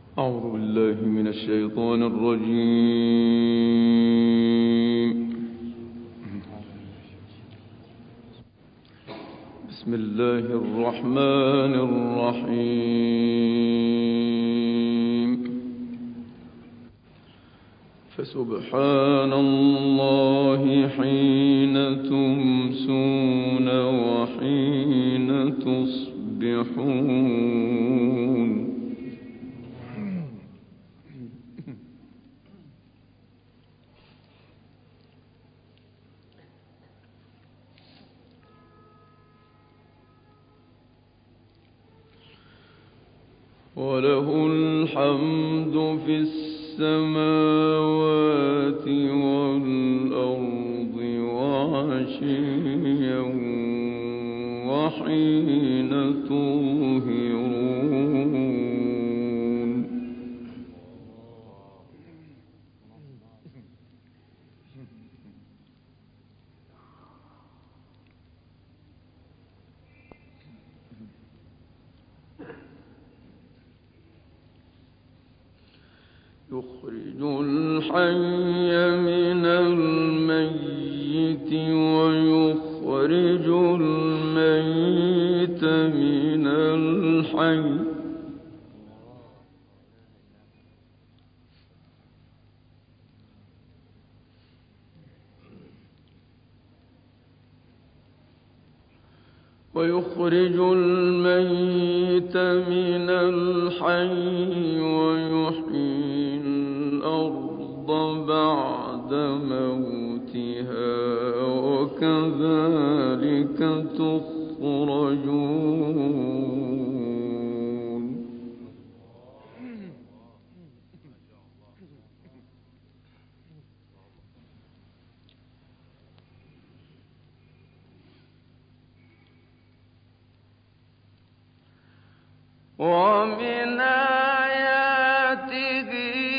أعوذ بالله من الشيطان الرجيم. بسم الله الرحمن الرحيم. فسبحان الله حين تمسون وحين تصبحون. وله الحمد في السماوات والأرض وعشيا وحين تظهرون. يخرج الحي من الميت ويخرج الميت من الحي. ويخرج الميت من الحي ويحيي الأرض بعد موتها وكذلك تخرجون. ومن آياته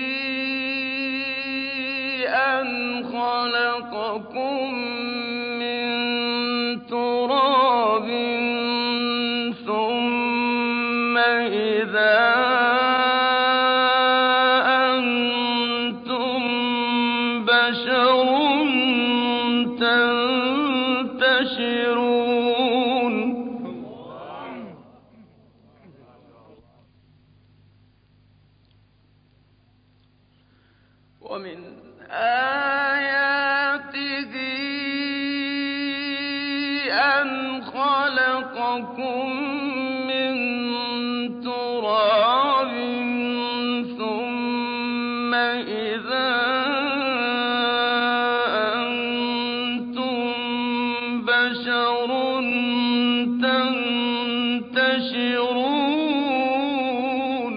أن خلقكم من تراب ثم إذا أنتم بشر تنتشرون. ومن آياته أن خلقكم من تراب ثم إذا أنتم بشر تنتشرون.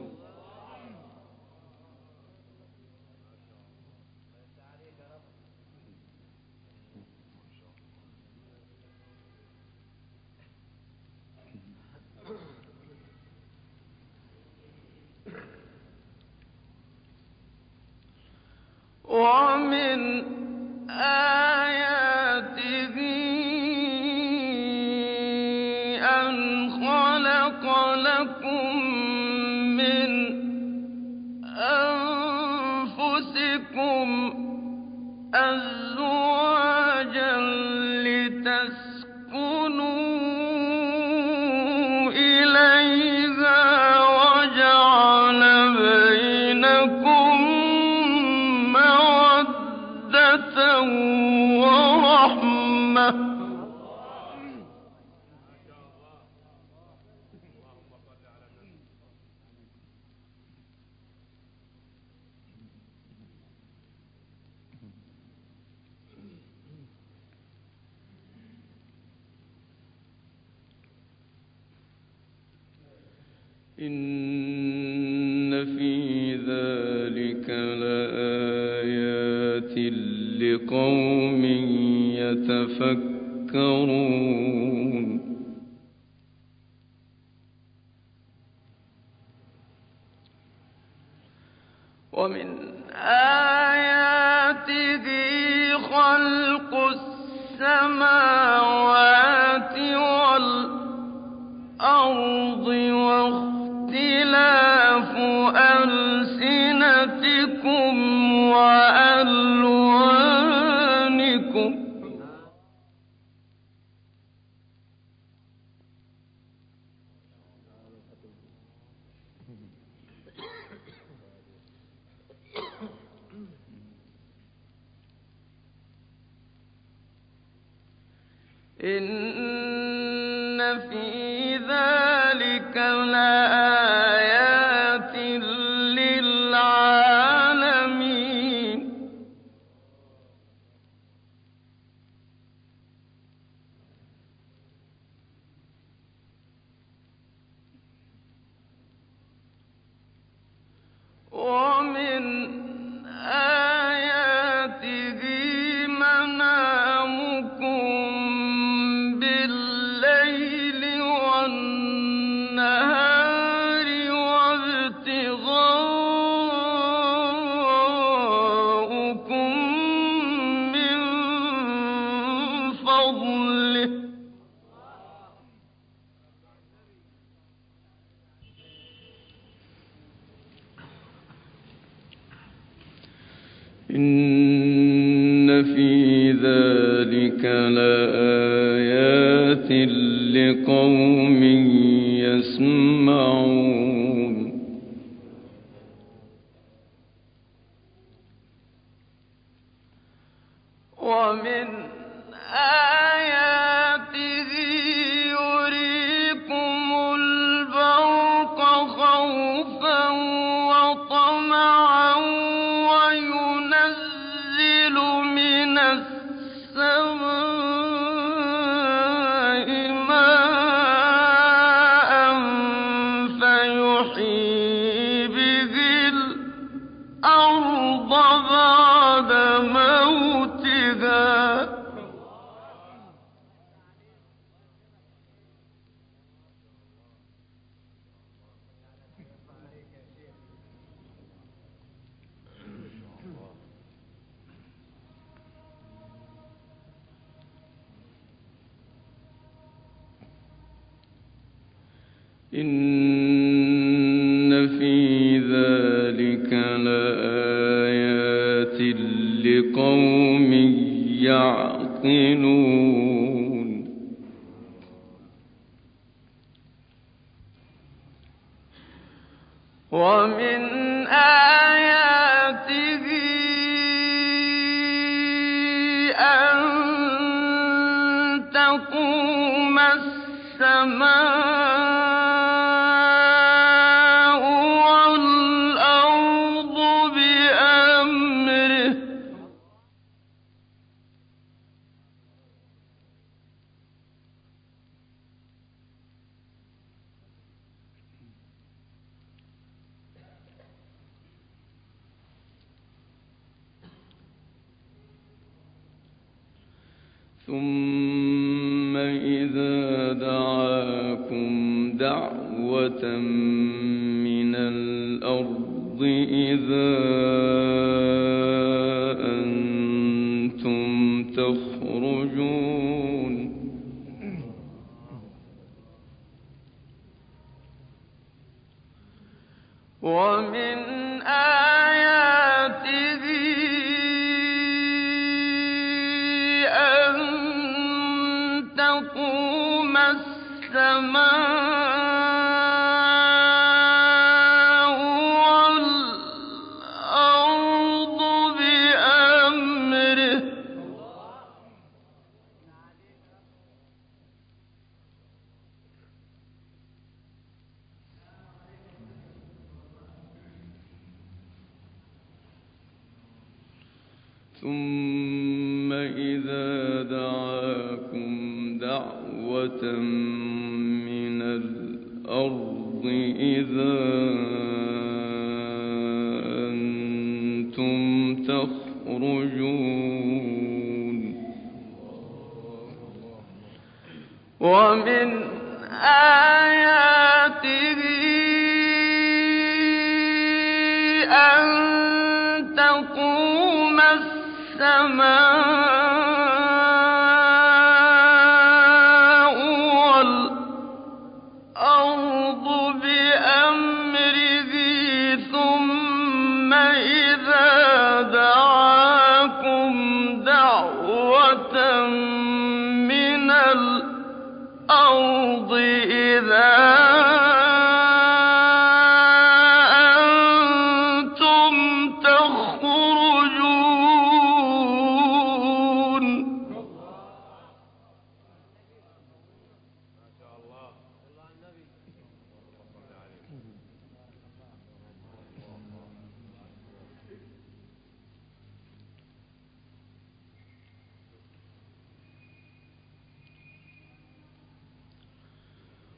ومن آياته أن خلق لكم من أنفسكم أزواجا لتسكنوا إليها وجعل بينكم مودة ورحمة. إن في ذلك لآيات لقوم يتفكرون. ومن آياته خلق السماوات والأرض واختلاف وألوانكم إن في ذلك لآيات للعالمين ومن آياته منامكم بالليل والنهار وابتغاؤكم من فضله إن في ذلك لآيات لقوم يسمعون ومن آياته يريكم البرق خوفا وطمعا وينزل من السماء ماء فيحيي به الأرض بعد موتها إن في ذلك لآيات لقوم يعقلون ومن آياته أن تقوم السماء والأرض بأمره ثم إذا دعاكم دعوة من الأرض إذا أنتم تخرجون ومن آياته أن تقوم السماء والأرض بأمره ثم إذا دعاكم دعوة من الأرض إذا أنتم تخرجون ومن آياته أن تقوم السماء والأرض بأمره ثم إذا دعاكم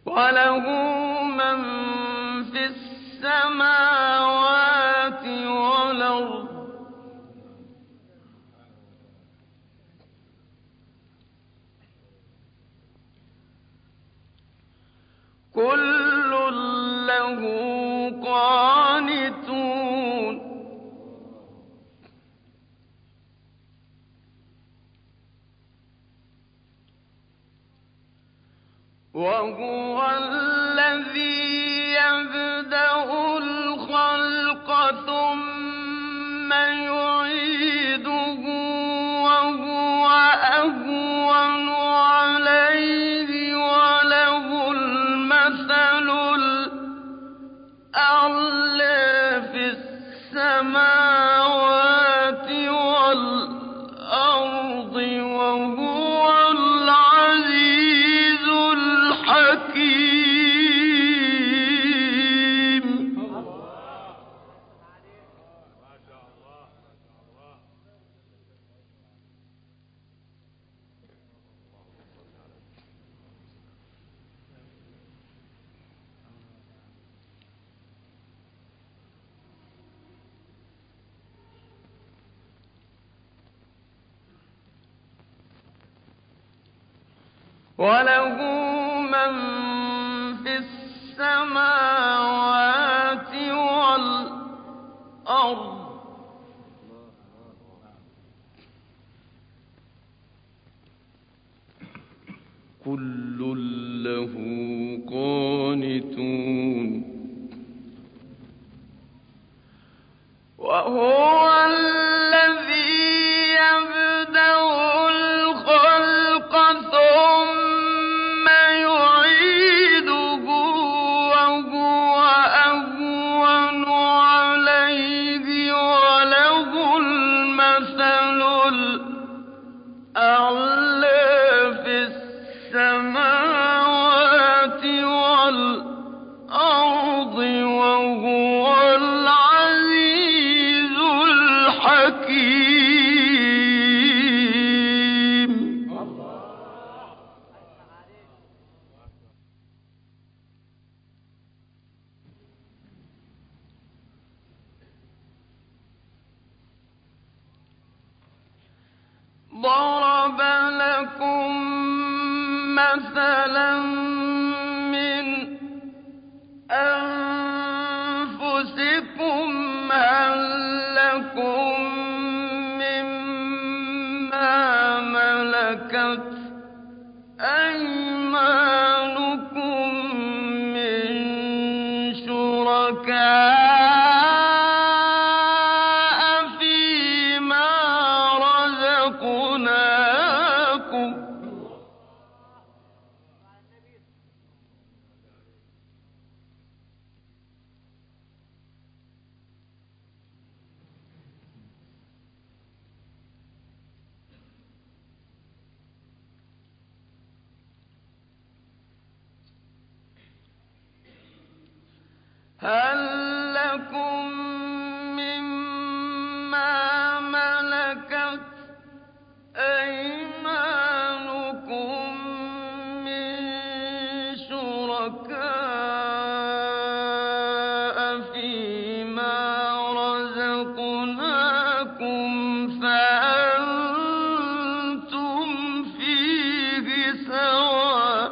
وله من في السماوات والأرض كل له قانتون وهو الذي يبدأ الخلق ثم يعيده وهو أهون عليه وله المثل الأعلى في السماوات والأرض وهو العزيز الحكيم. وله من في السماوات والأرض كل له قانتون وهو الذي يبدأ الخلق ثم يعيده وهو أهون عليه وله المثل الأعلى في السماوات والأرض وهو العزيز الحكيم. ضرب لكم مثلا من أنفسكم هل لكم مما ملكت أيمانكم من شركاء فيما رزقناكم هل لكم مما ملكت أيمانكم من شركاء فيما رزقناكم فأنتم فيه سواء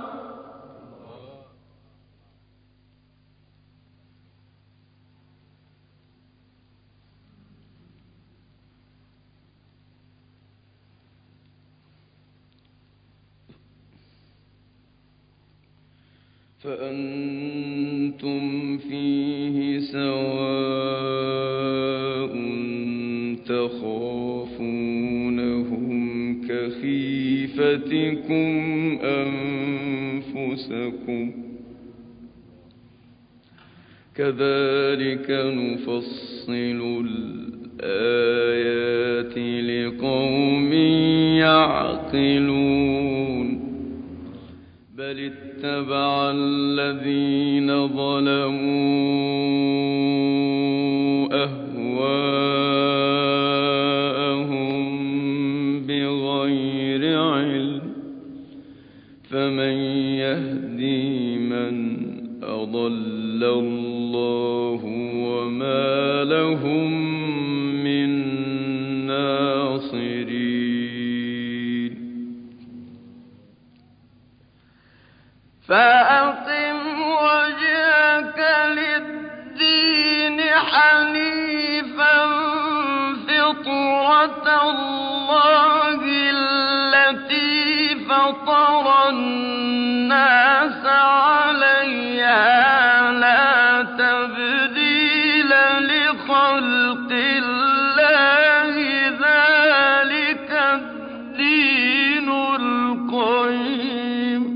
تخافونهم كخيفتكم أنفسكم كذلك نفصل الآيات لقوم يعقلون بل اتبع الذين ظلموا أهواءهم بغير علم فمن يهدي من لهم من ناصرين فأقم وجهك للدين حنيفا فطرة الله التي فطر الناس عليها لا تبديل لخلق الله ذلك الدين القيم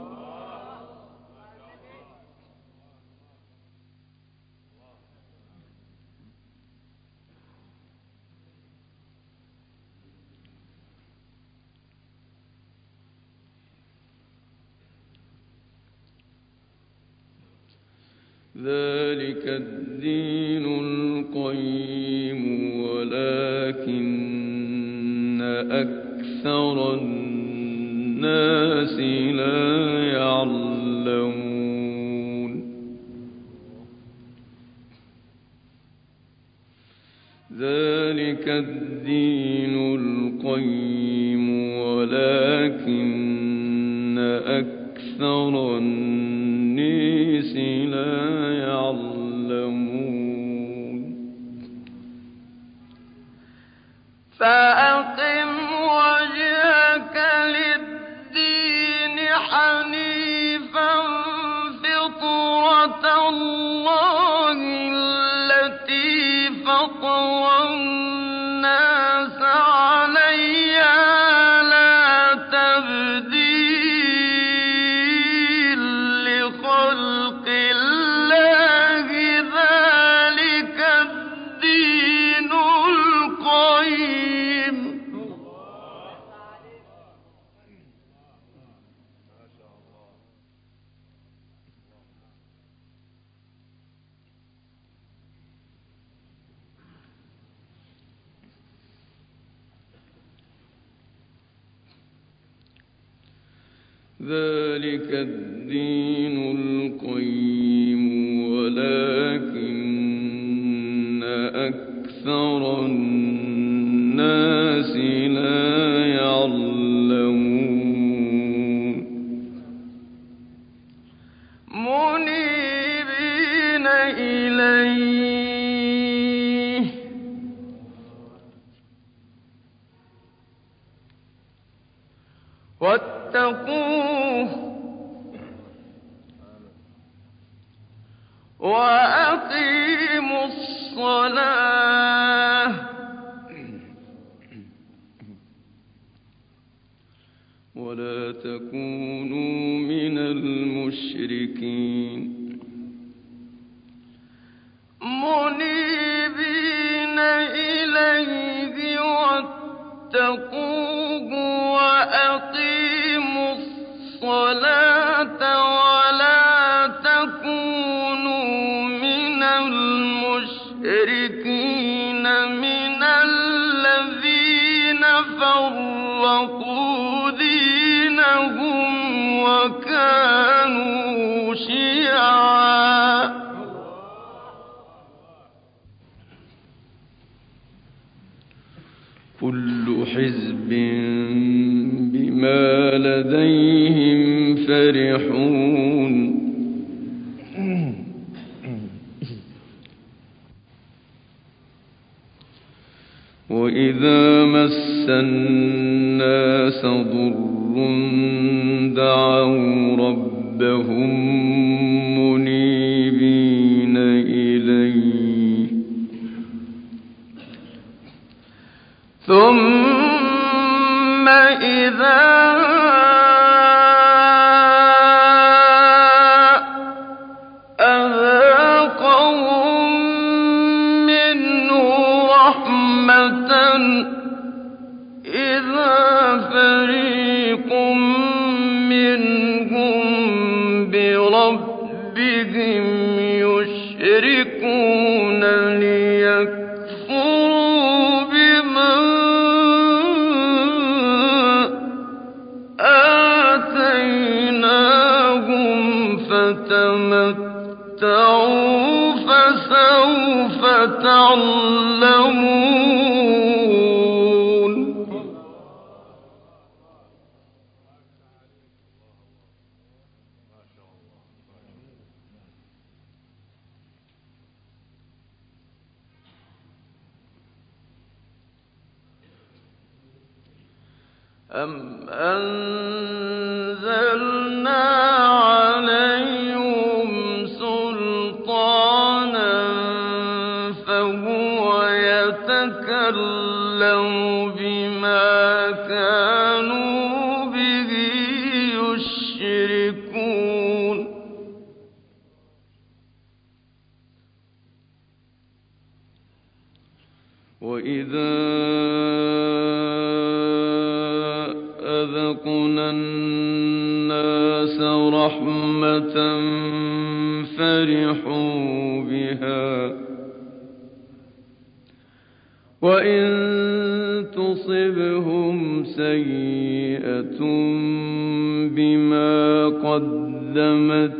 ذلك الدين القيم ولكن أكثر الناس لا يعلمون ذلك الدين القيم ولكن أكثر الناس لا يعلمون فأقم وجهك للدين حنيفا فطرة الله التي فطر الناس عليها لا تبديل لخلق الله ذلك الدين القيم ذلك الدين القيم ولكن أكثر الناس لا يعلمون منيبين إليه واتقوه وأقيموا الصلاة ولا تكونوا من المشركين منيبين إليه واتقوه وأقيموا الصلاة ولا تكونوا من المشركين من الذين فرقوا دينهم وكانوا شيعا كل حزب بما لديهم فرحون وإذا مس الناس ضر دعوا ربهم منيبين إليه ثم إذا أذاقهم منه رحمة إذا فريق منهم بربهم يشركون ليكفروا بما آتيناهم فتمتعوا فسوف فسوف تعلمون أم أنزلنا عليهم سلطانا فهو يتكلم بما كانوا به يشركون وإذا أذقنا الناس رحمة فرحوا بها وإن تصبهم سيئة بما قدمت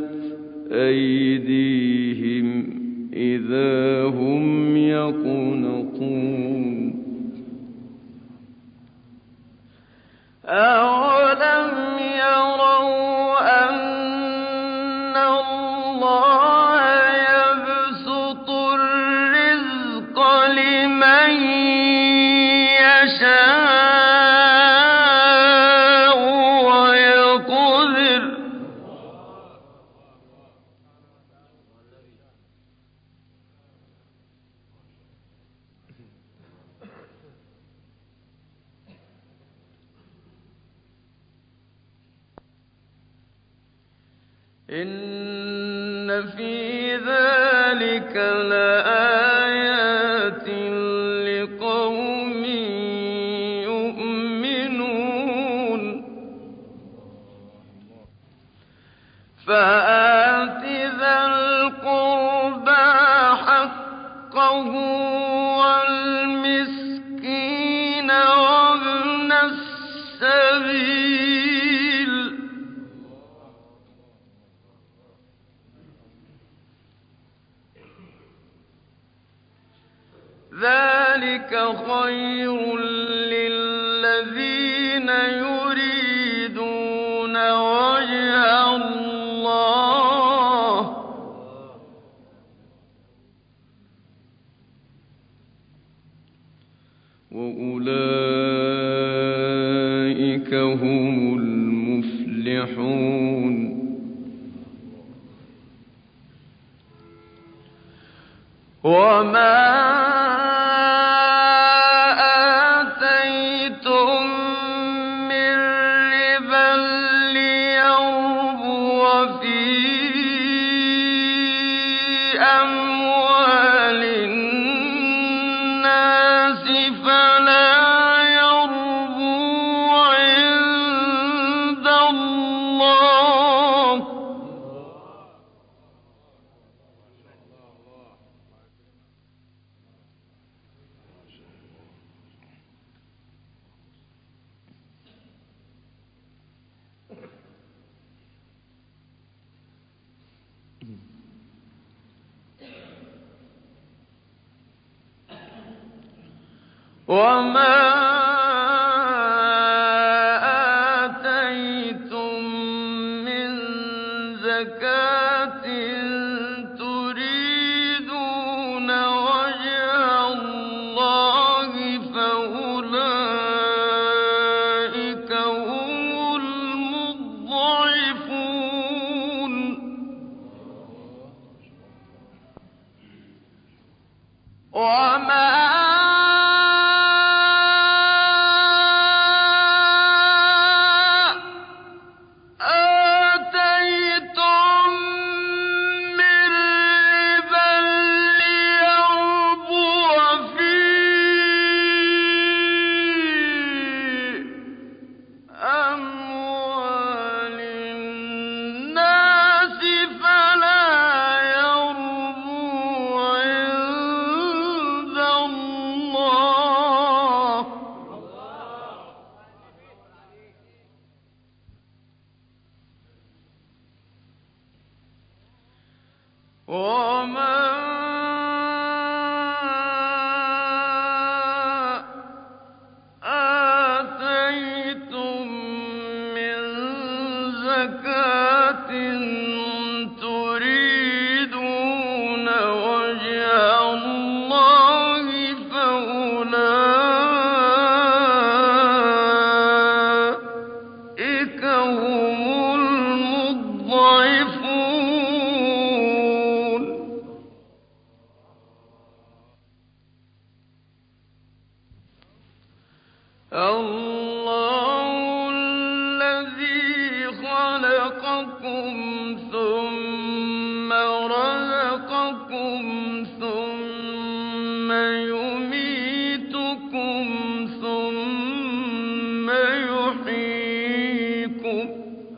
أيديهم إذا هم يقنطون أولم يروا أن الله يبسط الرزق لمن يشاء ويقدر إن في ذلك لآيات لقوم يؤمنون فآت ذا القربى حقه والمسكين وابن السبيل ذلك خير للذين يريدون وجه الله وأولئك هم المفلحون وما أموال الناس فلا يربو عند الله وما آتيتم من زكاة تريدون وجه الله فأولئك هم المضعفون وما الله الذي خلقكم ثم رزقكم ثم يميتكم ثم يحييكم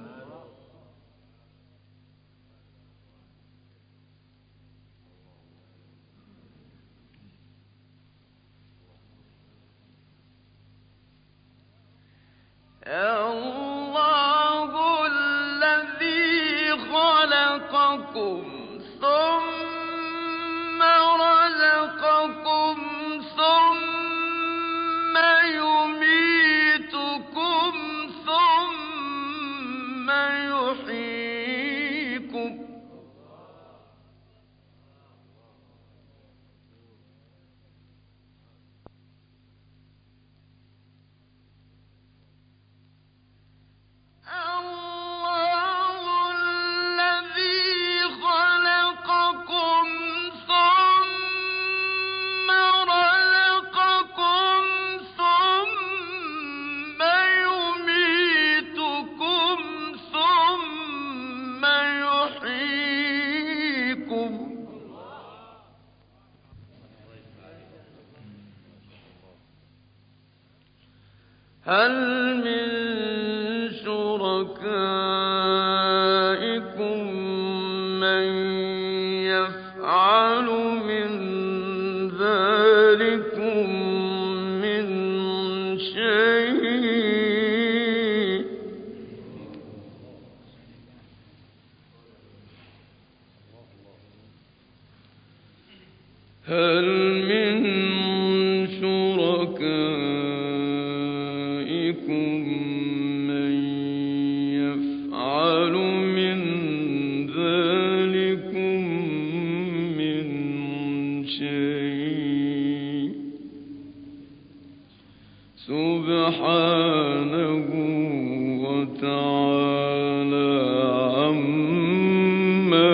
الله الذي خلقكم ثم رزقكم ثم يميتكم ثم يحييكم الله الذي خلقكم ثم رزقكم ثم يميتكم ثم يحييكم هل من شركائكم من يفعل من ذلكم من شيء هل من شركائكم من يفعل من ذلكم من شيء سبحانه وتعالى عما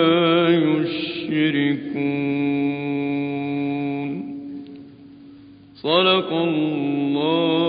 يشركون صدق الله